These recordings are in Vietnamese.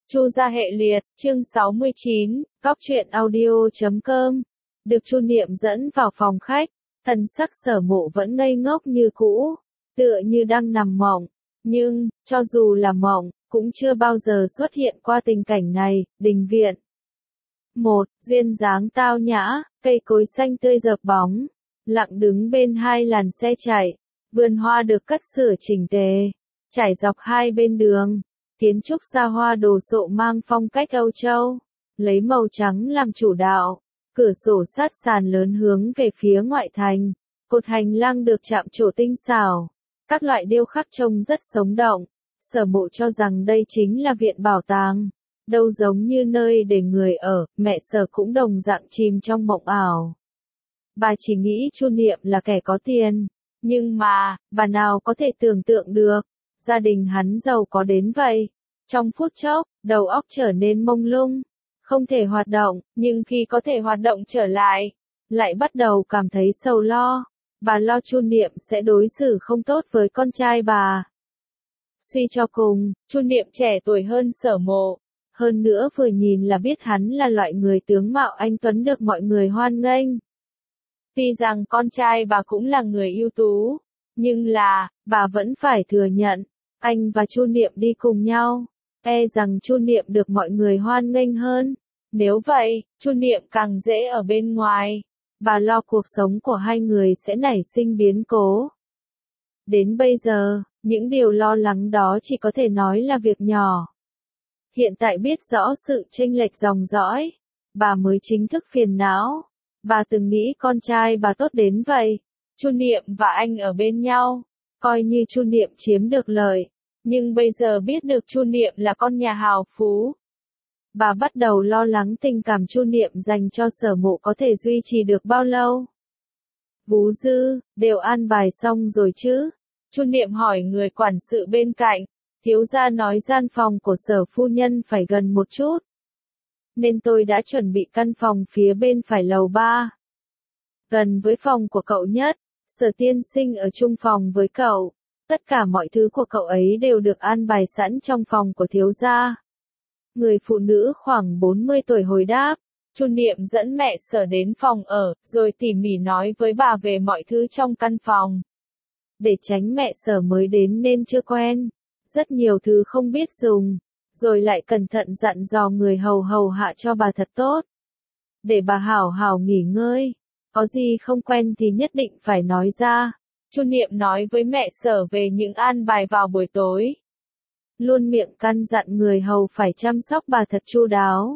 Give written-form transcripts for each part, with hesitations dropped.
Chu gia hệ liệt, chương 69, góc truyện audio.com. Được Chu Niệm dẫn vào phòng khách, thần sắc Sở Mộ vẫn ngây ngốc như cũ, tựa như đang nằm mộng. Nhưng, cho dù là mộng, cũng chưa bao giờ xuất hiện qua tình cảnh này. Đình viện. Duyên dáng tao nhã, cây cối xanh tươi rợp bóng, lặng đứng bên hai làn xe chạy. Vườn hoa được cất sửa chỉnh tề, trải dọc hai bên đường. Kiến trúc xa hoa đồ sộ mang phong cách Âu Châu, lấy màu trắng làm chủ đạo. Cửa sổ sát sàn lớn hướng về phía ngoại thành, cột hành lang được chạm trổ tinh xảo. Các loại điêu khắc trông rất sống động. Sở Mộ cho rằng đây chính là viện bảo tàng, đâu giống như nơi để người ở. Mẹ Sở cũng đồng dạng chìm trong mộng ảo. Bà chỉ nghĩ Chu Niệm là kẻ có tiền, nhưng mà, bà nào có thể tưởng tượng được, gia đình hắn giàu có đến vậy. Trong phút chốc, đầu óc trở nên mông lung, không thể hoạt động, nhưng khi có thể hoạt động trở lại bắt đầu cảm thấy sầu lo. Bà lo Chu Niệm sẽ đối xử không tốt với con trai bà. Suy cho cùng, Chu Niệm trẻ tuổi hơn Sở Mộ, hơn nữa vừa nhìn là biết hắn là loại người tướng mạo anh tuấn được mọi người hoan nghênh. Tuy rằng con trai bà cũng là người ưu tú, nhưng là, bà vẫn phải thừa nhận, anh và Chu Niệm đi cùng nhau, e rằng Chu Niệm được mọi người hoan nghênh hơn. Nếu vậy, Chu Niệm càng dễ ở bên ngoài. Bà lo cuộc sống của hai người sẽ nảy sinh biến cố. Đến bây giờ, những điều lo lắng đó chỉ có thể nói là việc nhỏ. Hiện tại biết rõ sự chênh lệch dòng dõi, bà mới chính thức phiền não. Bà từng nghĩ con trai bà tốt đến vậy. Chu Niệm và anh ở bên nhau, coi như Chu Niệm chiếm được lợi. Nhưng bây giờ biết được Chu Niệm là con nhà hào phú, bà bắt đầu lo lắng tình cảm Chu Niệm dành cho Sở Mộ có thể duy trì được bao lâu. Vú Dư, đều an bài xong rồi chứ? Chu Niệm hỏi người quản sự bên cạnh. Thiếu gia nói gian phòng của Sở phu nhân phải gần một chút, nên tôi đã chuẩn bị căn phòng phía bên phải lầu 3. Gần với phòng của cậu nhất. Sở tiên sinh ở chung phòng với cậu. Tất cả mọi thứ của cậu ấy đều được an bài sẵn trong phòng của thiếu gia. Người phụ nữ khoảng 40 tuổi hồi đáp. Chu Niệm dẫn mẹ Sở đến phòng ở, rồi tỉ mỉ nói với bà về mọi thứ trong căn phòng. Để tránh mẹ Sở mới đến nên chưa quen, rất nhiều thứ không biết dùng, rồi lại cẩn thận dặn dò người hầu hạ cho bà thật tốt. Để bà hảo hảo nghỉ ngơi, có gì không quen thì nhất định phải nói ra. Chu Niệm nói với mẹ Sở về những an bài vào buổi tối. Luôn miệng căn dặn người hầu phải chăm sóc bà thật chu đáo.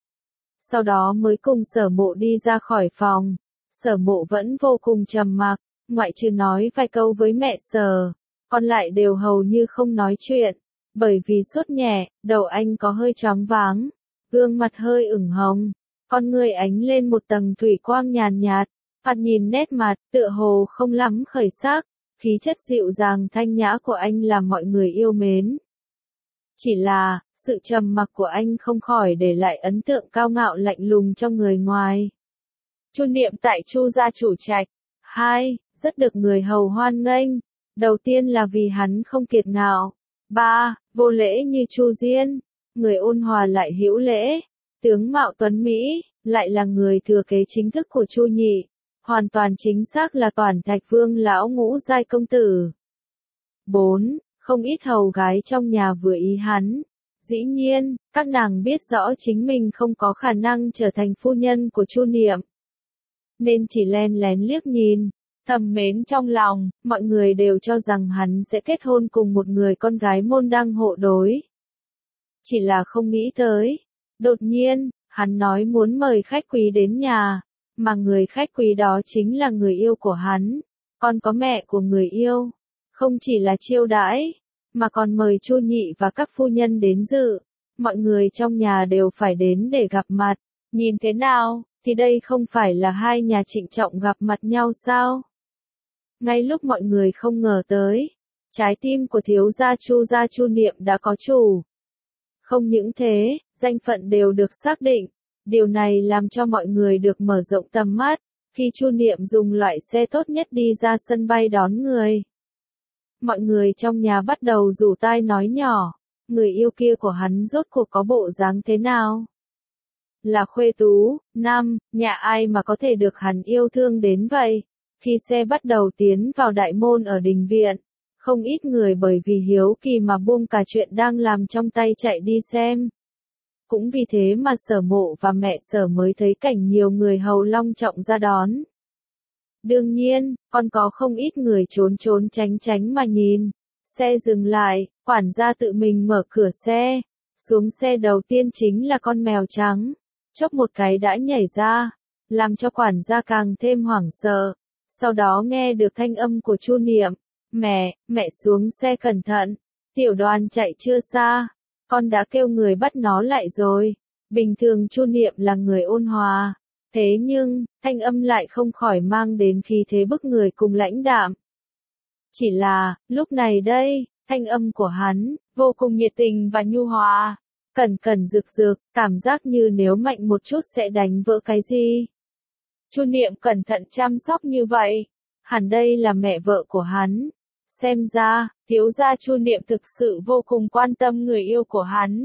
Sau đó mới cùng Sở Mộ đi ra khỏi phòng. Sở Mộ vẫn vô cùng trầm mặc, ngoại trừ nói vài câu với mẹ Sở, còn lại đều hầu như không nói chuyện. Bởi vì sốt nhẹ, đầu anh có hơi choáng váng, gương mặt hơi ửng hồng, con người ánh lên một tầng thủy quang nhàn nhạt. Thoạt nhìn nét mặt, tựa hồ không lắm khởi sắc, khí chất dịu dàng thanh nhã của anh làm mọi người yêu mến. Chỉ là, sự trầm mặc của anh không khỏi để lại ấn tượng cao ngạo lạnh lùng cho người ngoài. Chu Niệm tại Chu gia chủ trạch. 2. Rất được người hầu hoan nghênh. Đầu tiên là vì hắn không kiệt ngạo. 3. Vô lễ như Chu Diên. Người ôn hòa lại hữu lễ. Tướng mạo tuấn Mỹ, lại là người thừa kế chính thức của Chu nhị. Hoàn toàn chính xác là Toản Thạch Vương lão ngũ giai công tử. 4. Không ít hầu gái trong nhà vừa ý hắn. Dĩ nhiên, các nàng biết rõ chính mình không có khả năng trở thành phu nhân của Chu Niệm, nên chỉ len lén liếc nhìn, thầm mến trong lòng. Mọi người đều cho rằng hắn sẽ kết hôn cùng một người con gái môn đăng hộ đối. Chỉ là không nghĩ tới, đột nhiên, hắn nói muốn mời khách quý đến nhà, mà người khách quý đó chính là người yêu của hắn, còn có mẹ của người yêu. Không chỉ là chiêu đãi, mà còn mời Chu nhị và các phu nhân đến dự. Mọi người trong nhà đều phải đến để gặp mặt. Nhìn thế nào, thì đây không phải là hai nhà trịnh trọng gặp mặt nhau sao? Ngay lúc mọi người không ngờ tới, trái tim của thiếu gia Chu Niệm đã có chủ. Không những thế, danh phận đều được xác định. Điều này làm cho mọi người được mở rộng tầm mắt, khi Chu Niệm dùng loại xe tốt nhất đi ra sân bay đón người. Mọi người trong nhà bắt đầu rủ tai nói nhỏ, người yêu kia của hắn rốt cuộc có bộ dáng thế nào? Là khuê tú, nam, nhà ai mà có thể được hắn yêu thương đến vậy? Khi xe bắt đầu tiến vào đại môn ở đình viện, không ít người bởi vì hiếu kỳ mà buông cả chuyện đang làm trong tay chạy đi xem. Cũng vì thế mà Sở Mộ và mẹ Sở mới thấy cảnh nhiều người hầu long trọng ra đón. Đương nhiên, còn có không ít người trốn trốn tránh tránh mà nhìn. Xe dừng lại, quản gia tự mình mở cửa xe. Xuống xe đầu tiên chính là con mèo trắng. Chốc một cái đã nhảy ra, làm cho quản gia càng thêm hoảng sợ. Sau đó nghe được thanh âm của Chu Niệm. Mẹ xuống xe cẩn thận. Tiểu Đoàn chạy chưa xa. Con đã kêu người bắt nó lại rồi. Bình thường Chu Niệm là người ôn hòa. Thế nhưng, thanh âm lại không khỏi mang đến khí thế bức người cùng lãnh đạm. Chỉ là, lúc này đây, thanh âm của hắn, vô cùng nhiệt tình và nhu hòa. Cẩn cẩn rực rực, cảm giác như nếu mạnh một chút sẽ đánh vỡ cái gì. Chu Niệm cẩn thận chăm sóc như vậy. Hẳn đây là mẹ vợ của hắn. Xem ra, thiếu gia Chu Niệm thực sự vô cùng quan tâm người yêu của hắn.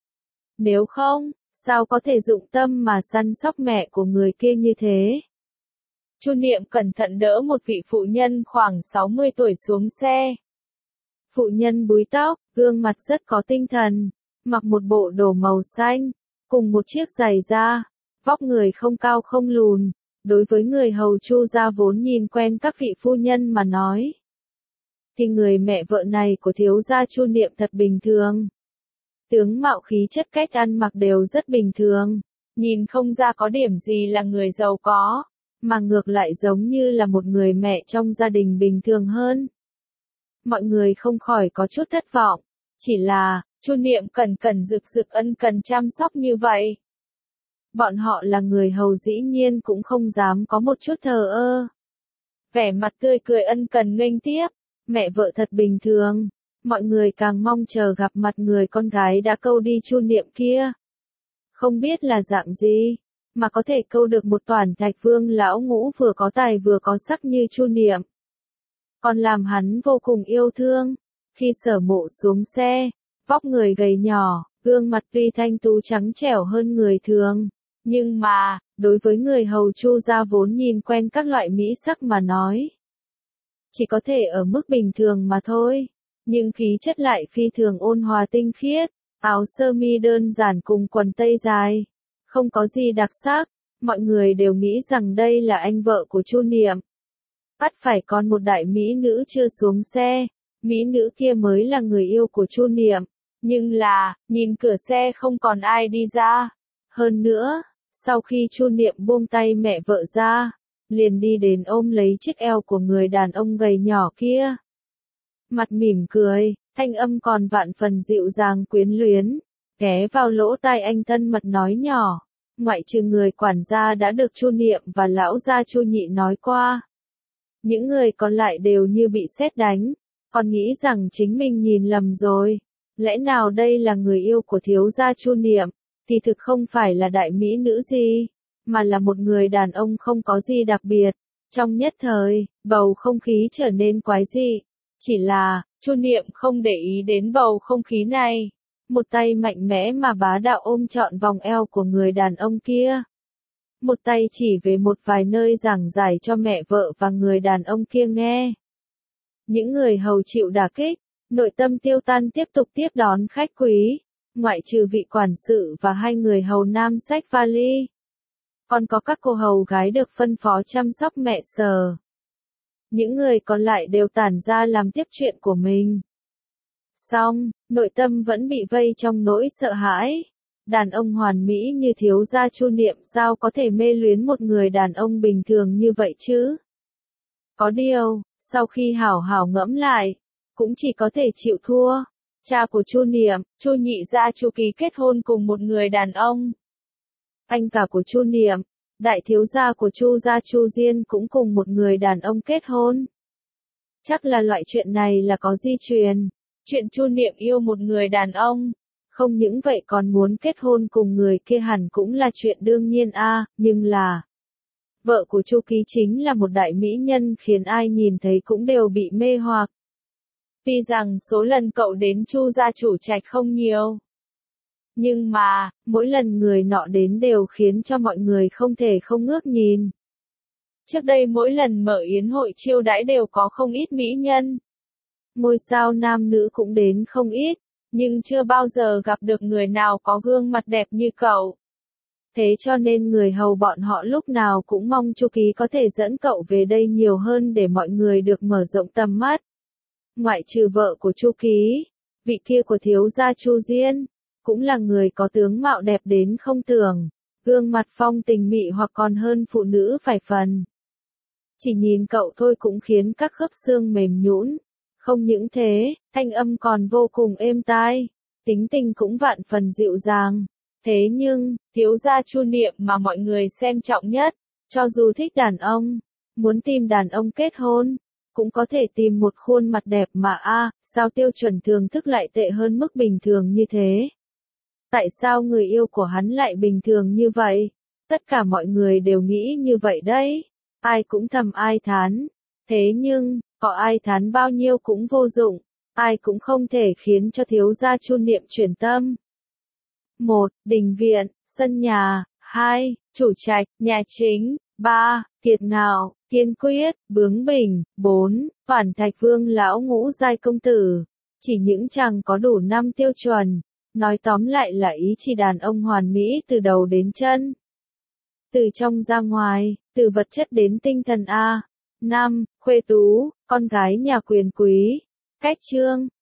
Nếu không, sao có thể dụng tâm mà săn sóc mẹ của người kia như thế? Chu Niệm cẩn thận đỡ một vị phụ nhân khoảng 60 tuổi xuống xe. Phụ nhân búi tóc, gương mặt rất có tinh thần, mặc một bộ đồ màu xanh, cùng một chiếc giày da, vóc người không cao không lùn. Đối với người hầu Chu gia vốn nhìn quen các vị phu nhân mà nói, thì người mẹ vợ này của thiếu gia Chu Niệm thật bình thường. Tướng mạo khí chất cách ăn mặc đều rất bình thường, nhìn không ra có điểm gì là người giàu có, mà ngược lại giống như là một người mẹ trong gia đình bình thường hơn. Mọi người không khỏi có chút thất vọng, chỉ là, Chu Niệm cẩn cẩn rực rực ân cần chăm sóc như vậy. Bọn họ là người hầu dĩ nhiên cũng không dám có một chút thờ ơ. Vẻ mặt tươi cười ân cần nghênh tiếp, mẹ vợ thật bình thường. Mọi người càng mong chờ gặp mặt người con gái đã câu đi Chu Niệm kia. Không biết là dạng gì, mà có thể câu được một toản Thạch Vương lão ngũ vừa có tài vừa có sắc như Chu Niệm. Còn làm hắn vô cùng yêu thương. Khi Sở Mộ xuống xe, vóc người gầy nhỏ, gương mặt tuy thanh tú trắng trẻo hơn người thường. Nhưng mà, đối với người hầu Chu gia vốn nhìn quen các loại mỹ sắc mà nói, chỉ có thể ở mức bình thường mà thôi. Nhưng khí chất lại phi thường ôn hòa tinh khiết, áo sơ mi đơn giản cùng quần tây dài, không có gì đặc sắc, mọi người đều nghĩ rằng đây là anh vợ của Chu Niệm. Bắt phải còn một đại mỹ nữ chưa xuống xe, mỹ nữ kia mới là người yêu của Chu Niệm, nhưng là, nhìn cửa xe không còn ai đi ra. Hơn nữa, sau khi Chu Niệm buông tay mẹ vợ ra, liền đi đến ôm lấy chiếc eo của người đàn ông gầy nhỏ kia. Mặt mỉm cười, thanh âm còn vạn phần dịu dàng quyến luyến, ghé vào lỗ tai anh thân mật nói nhỏ, ngoại trừ người quản gia đã được Chu Niệm và lão gia Chu Nhị nói qua. Những người còn lại đều như bị sét đánh, còn nghĩ rằng chính mình nhìn lầm rồi. Lẽ nào đây là người yêu của thiếu gia Chu Niệm, thì thực không phải là đại mỹ nữ gì, mà là một người đàn ông không có gì đặc biệt. Trong nhất thời, bầu không khí trở nên quái dị. Chỉ là, Chu Niệm không để ý đến bầu không khí này. Một tay mạnh mẽ mà bá đạo ôm trọn vòng eo của người đàn ông kia. Một tay chỉ về một vài nơi giảng giải cho mẹ vợ và người đàn ông kia nghe. Những người hầu chịu đả kích, nội tâm tiêu tan tiếp tục tiếp đón khách quý, ngoại trừ vị quản sự và hai người hầu nam xách vali. Còn có các cô hầu gái được phân phó chăm sóc mẹ Sở. Những người còn lại đều tản ra làm tiếp chuyện của mình. Song, nội tâm vẫn bị vây trong nỗi sợ hãi. Đàn ông hoàn mỹ như thiếu gia Chu Niệm sao có thể mê luyến một người đàn ông bình thường như vậy chứ? Có điều, sau khi hảo hảo ngẫm lại, cũng chỉ có thể chịu thua. Cha của Chu Niệm, Chu Nhị gia Chu Ký kết hôn cùng một người đàn ông. Anh cả của Chu Niệm, đại thiếu gia của Chu gia Chu Diên cũng cùng một người đàn ông kết hôn. Chắc là loại chuyện này là có di truyền. Chuyện Chu Niệm yêu một người đàn ông, không những vậy còn muốn kết hôn cùng người kia hẳn cũng là chuyện đương nhiên nhưng là vợ của Chu Ký chính là một đại mỹ nhân khiến ai nhìn thấy cũng đều bị mê hoặc. Tuy rằng số lần cậu đến Chu gia chủ trạch không nhiều, nhưng mà, mỗi lần người nọ đến đều khiến cho mọi người không thể không ngước nhìn. Trước đây mỗi lần mở yến hội chiêu đãi đều có không ít mỹ nhân. Ngôi sao nam nữ cũng đến không ít, nhưng chưa bao giờ gặp được người nào có gương mặt đẹp như cậu. Thế cho nên người hầu bọn họ lúc nào cũng mong Chu Ký có thể dẫn cậu về đây nhiều hơn để mọi người được mở rộng tầm mắt. Ngoại trừ vợ của Chu Ký, vị kia của thiếu gia Chu Diên, cũng là người có tướng mạo đẹp đến không tưởng, gương mặt phong tình mị hoặc còn hơn phụ nữ vài phần. Chỉ nhìn cậu thôi cũng khiến các khớp xương mềm nhũn. Không những thế, thanh âm còn vô cùng êm tai, tính tình cũng vạn phần dịu dàng. Thế nhưng, thiếu gia Chu Niệm mà mọi người xem trọng nhất, cho dù thích đàn ông, muốn tìm đàn ông kết hôn, cũng có thể tìm một khuôn mặt đẹp mà sao tiêu chuẩn thường thức lại tệ hơn mức bình thường như thế? Tại sao người yêu của hắn lại bình thường như vậy? Tất cả mọi người đều nghĩ như vậy đấy. Ai cũng thầm ai thán. Thế nhưng, có ai thán bao nhiêu cũng vô dụng. Ai cũng không thể khiến cho thiếu gia Chu Niệm chuyển tâm. 1. Đình viện, sân nhà. 2. Chủ trạch, nhà chính. 3. Kiệt ngạo, kiên quyết, bướng bỉnh. 4. Phản Thạch Vương lão ngũ giai công tử. Chỉ những chàng có đủ 5 tiêu chuẩn. Nói tóm lại là ý chỉ đàn ông hoàn mỹ từ đầu đến chân. Từ trong ra ngoài, từ vật chất đến tinh thần 5. Khuê tú, con gái nhà quyền quý. Cách chương